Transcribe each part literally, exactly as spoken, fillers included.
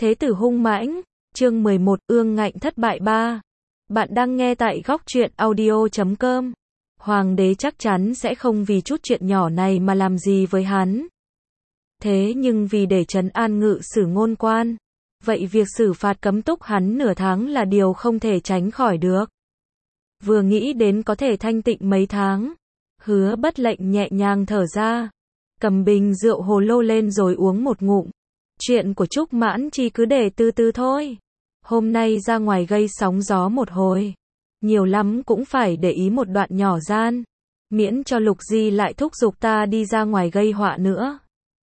Thế tử hung mãnh, chương mười một, ương ngạnh thất bại ba. Bạn đang nghe tại góc truyện audio chấm com. Hoàng đế chắc chắn sẽ không vì chút chuyện nhỏ này mà làm gì với hắn. Thế nhưng vì để trấn an Ngự Sử Ngôn Quan, vậy việc xử phạt cấm túc hắn nửa tháng là điều không thể tránh khỏi được. Vừa nghĩ đến có thể thanh tịnh mấy tháng, Hứa Bất Lệnh nhẹ nhàng thở ra, cầm bình rượu hồ lô lên rồi uống một ngụm. Chuyện của Trúc Mãn Chi cứ để từ từ thôi. Hôm nay ra ngoài gây sóng gió một hồi, nhiều lắm cũng phải để ý một đoạn nhỏ gian, miễn cho Lục Di lại thúc giục ta đi ra ngoài gây họa nữa.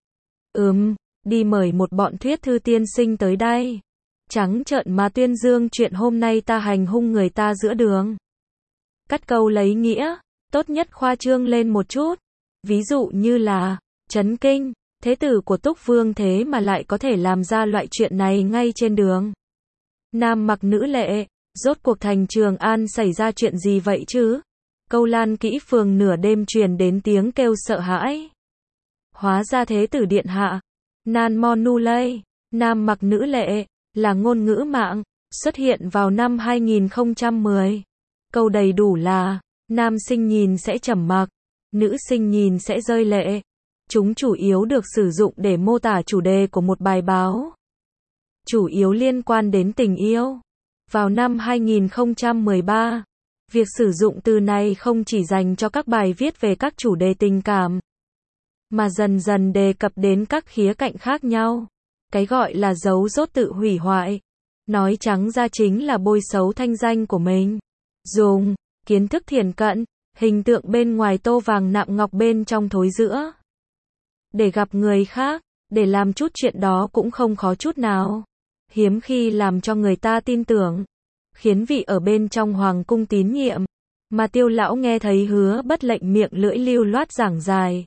Ừm, đi mời một bọn Thuyết Thư tiên sinh tới đây. Trắng trợn mà tuyên dương chuyện hôm nay ta hành hung người ta giữa đường. Cắt câu lấy nghĩa, tốt nhất khoa trương lên một chút. Ví dụ như là, chấn kinh, thế tử của Túc Vương thế mà lại có thể làm ra loại chuyện này ngay trên đường. Nam mặc nữ lệ, rốt cuộc thành Trường An xảy ra chuyện gì vậy chứ? Câu Lan Kỹ phường nửa đêm truyền đến tiếng kêu sợ hãi. Hóa ra thế tử điện hạ, Nan Mon Nu Lây, nam mặc nữ lệ, là ngôn ngữ mạng, xuất hiện vào năm hai nghìn không trăm mười. Câu đầy đủ là, nam sinh nhìn sẽ trầm mặc, nữ sinh nhìn sẽ rơi lệ. Chúng chủ yếu được sử dụng để mô tả chủ đề của một bài báo, chủ yếu liên quan đến tình yêu. Vào năm hai nghìn không trăm mười ba, việc sử dụng từ này không chỉ dành cho các bài viết về các chủ đề tình cảm, mà dần dần đề cập đến các khía cạnh khác nhau. Cái gọi là giấu dốt tự hủy hoại, nói trắng ra chính là bôi xấu thanh danh của mình. Dùng kiến thức thiển cận, hình tượng bên ngoài tô vàng nạm ngọc bên trong thối rữa, để gặp người khác, để làm chút chuyện đó cũng không khó chút nào. Hiếm khi làm cho người ta tin tưởng, khiến vị ở bên trong hoàng cung tín nhiệm. Mà Tiêu lão nghe thấy Hứa Bất Lệnh miệng lưỡi lưu loát giảng dài,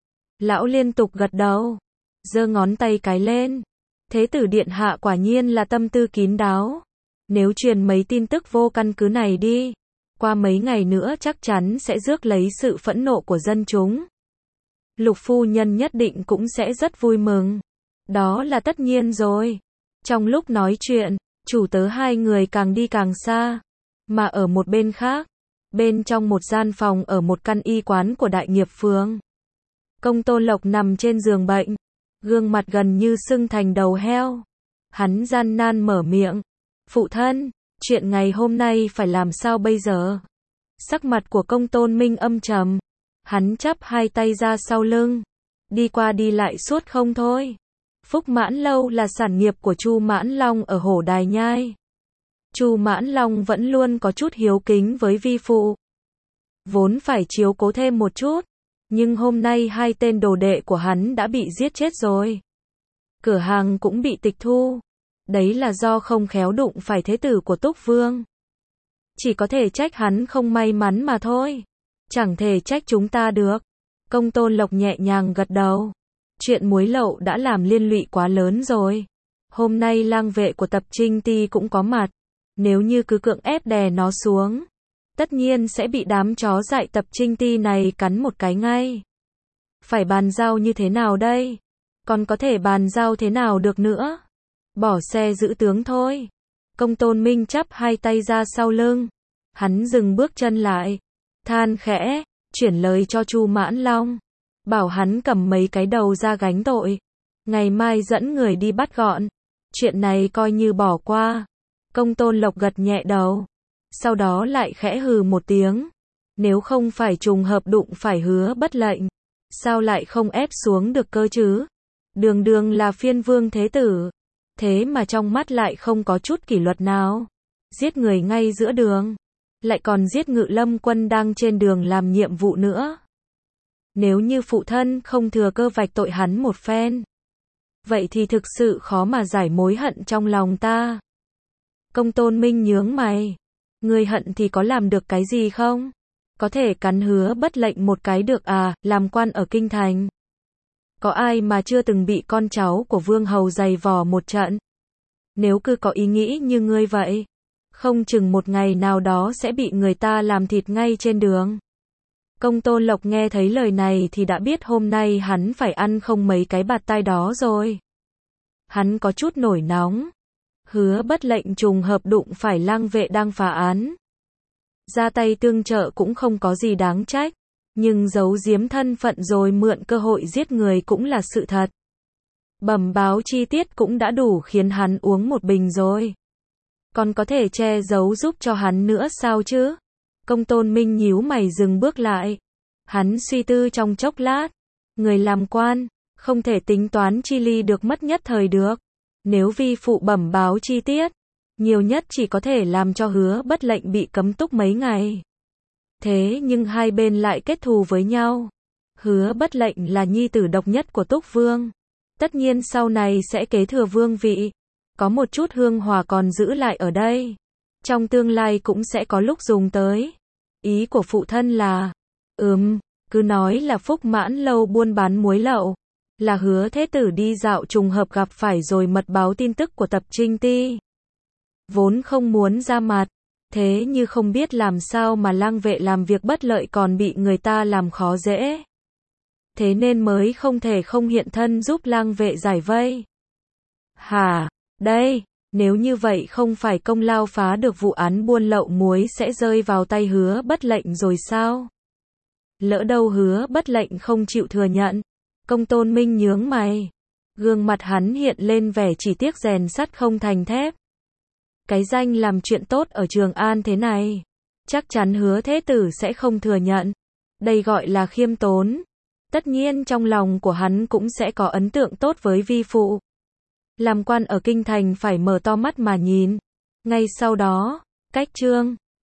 lão liên tục gật đầu, giơ ngón tay cái lên. Thế tử điện hạ quả nhiên là tâm tư kín đáo. Nếu truyền mấy tin tức vô căn cứ này đi, qua mấy ngày nữa chắc chắn sẽ rước lấy sự phẫn nộ của dân chúng. Lục phu nhân nhất định cũng sẽ rất vui mừng. Đó là tất nhiên rồi. Trong lúc nói chuyện, chủ tớ hai người càng đi càng xa. Mà ở một bên khác, bên trong một gian phòng ở một căn y quán của Đại Nghiệp Phường, Công Tôn Lộc nằm trên giường bệnh, gương mặt gần như sưng thành đầu heo. Hắn gian nan mở miệng, phụ thân, chuyện ngày hôm nay phải làm sao bây giờ? Sắc mặt của Công Tôn Minh âm trầm, hắn chắp hai tay ra sau lưng, đi qua đi lại suốt không thôi. Phúc Mãn Lâu là sản nghiệp của Chu Mãn Long ở Hổ Đài Nhai. Chu Mãn Long vẫn luôn có chút hiếu kính với vi phụ, vốn phải chiếu cố thêm một chút, nhưng hôm nay hai tên đồ đệ của hắn đã bị giết chết rồi. Cửa hàng cũng bị tịch thu. Đấy là do không khéo đụng phải thế tử của Túc Vương. Chỉ có thể trách hắn không may mắn mà thôi. Chẳng thể trách chúng ta được. Công Tôn Lộc nhẹ nhàng gật đầu. Chuyện muối lậu đã làm liên lụy quá lớn rồi. Hôm nay lang vệ của Tập Trinh Ti cũng có mặt. Nếu như cứ cưỡng ép đè nó xuống, tất nhiên sẽ bị đám chó dại Tập Trinh Ti này cắn một cái ngay. Phải bàn giao như thế nào đây? Còn có thể bàn giao thế nào được nữa? Bỏ xe giữ tướng thôi. Công Tôn Minh chắp hai tay ra sau lưng. Hắn dừng bước chân lại, than khẽ, chuyển lời cho Chu Mãn Long, bảo hắn cầm mấy cái đầu ra gánh tội. Ngày mai dẫn người đi bắt gọn. Chuyện này coi như bỏ qua. Công Tôn Lộc gật nhẹ đầu, sau đó lại khẽ hừ một tiếng. Nếu không phải trùng hợp đụng phải Hứa Bất Lệnh, sao lại không ép xuống được cơ chứ? Đường đường là phiên vương thế tử, thế mà trong mắt lại không có chút kỷ luật nào. Giết người ngay giữa đường, lại còn giết Ngự Lâm quân đang trên đường làm nhiệm vụ nữa. Nếu như phụ thân không thừa cơ vạch tội hắn một phen, vậy thì thực sự khó mà giải mối hận trong lòng ta. Công Tôn Minh nhướng mày. Người hận thì có làm được cái gì không? Có thể cắn Hứa Bất Lệnh một cái được à? Làm quan ở kinh thành, có ai mà chưa từng bị con cháu của vương hầu giày vò một trận? Nếu cứ có ý nghĩ như ngươi vậy, không chừng một ngày nào đó sẽ bị người ta làm thịt ngay trên đường. Công Tôn Lộc nghe thấy lời này thì đã biết hôm nay hắn phải ăn không mấy cái bạt tai đó rồi. Hắn có chút nổi nóng. Hứa Bất Lệnh trùng hợp đụng phải Lăng Vệ đang phá án. Ra tay tương trợ cũng không có gì đáng trách, nhưng giấu giếm thân phận rồi mượn cơ hội giết người cũng là sự thật. Bẩm báo chi tiết cũng đã đủ khiến hắn uống một bình rồi. Còn có thể che giấu giúp cho hắn nữa sao chứ? Công Tôn Minh nhíu mày dừng bước lại. Hắn suy tư trong chốc lát. Người làm quan, không thể tính toán chi ly được mất nhất thời được. Nếu vi phụ bẩm báo chi tiết, nhiều nhất chỉ có thể làm cho Hứa Bất Lệnh bị cấm túc mấy ngày. Thế nhưng hai bên lại kết thù với nhau. Hứa Bất Lệnh là nhi tử độc nhất của Túc Vương. Tất nhiên sau này sẽ kế thừa vương vị. Có một chút hương hòa còn giữ lại ở đây. Trong tương lai cũng sẽ có lúc dùng tới. Ý của phụ thân là, ừm, cứ nói là Phúc Mãn Lâu buôn bán muối lậu. Là Hứa Thế Tử đi dạo trùng hợp gặp phải rồi mật báo tin tức của Tập Trinh Ti. Vốn không muốn ra mặt. Thế như không biết làm sao mà Lăng Vệ làm việc bất lợi còn bị người ta làm khó dễ. Thế nên mới không thể không hiện thân giúp Lăng Vệ giải vây. Hả? Đây, nếu như vậy không phải công lao phá được vụ án buôn lậu muối sẽ rơi vào tay Hứa Bất Lệnh rồi sao? Lỡ đâu Hứa Bất Lệnh không chịu thừa nhận. Công Tôn Minh nhướng mày. Gương mặt hắn hiện lên vẻ chỉ tiếc rèn sắt không thành thép. Cái danh làm chuyện tốt ở Trường An thế này, chắc chắn Hứa Thế Tử sẽ không thừa nhận. Đây gọi là khiêm tốn. Tất nhiên trong lòng của hắn cũng sẽ có ấn tượng tốt với vi phụ. Làm quan ở kinh thành phải mở to mắt mà nhìn. Ngay sau đó, cách chương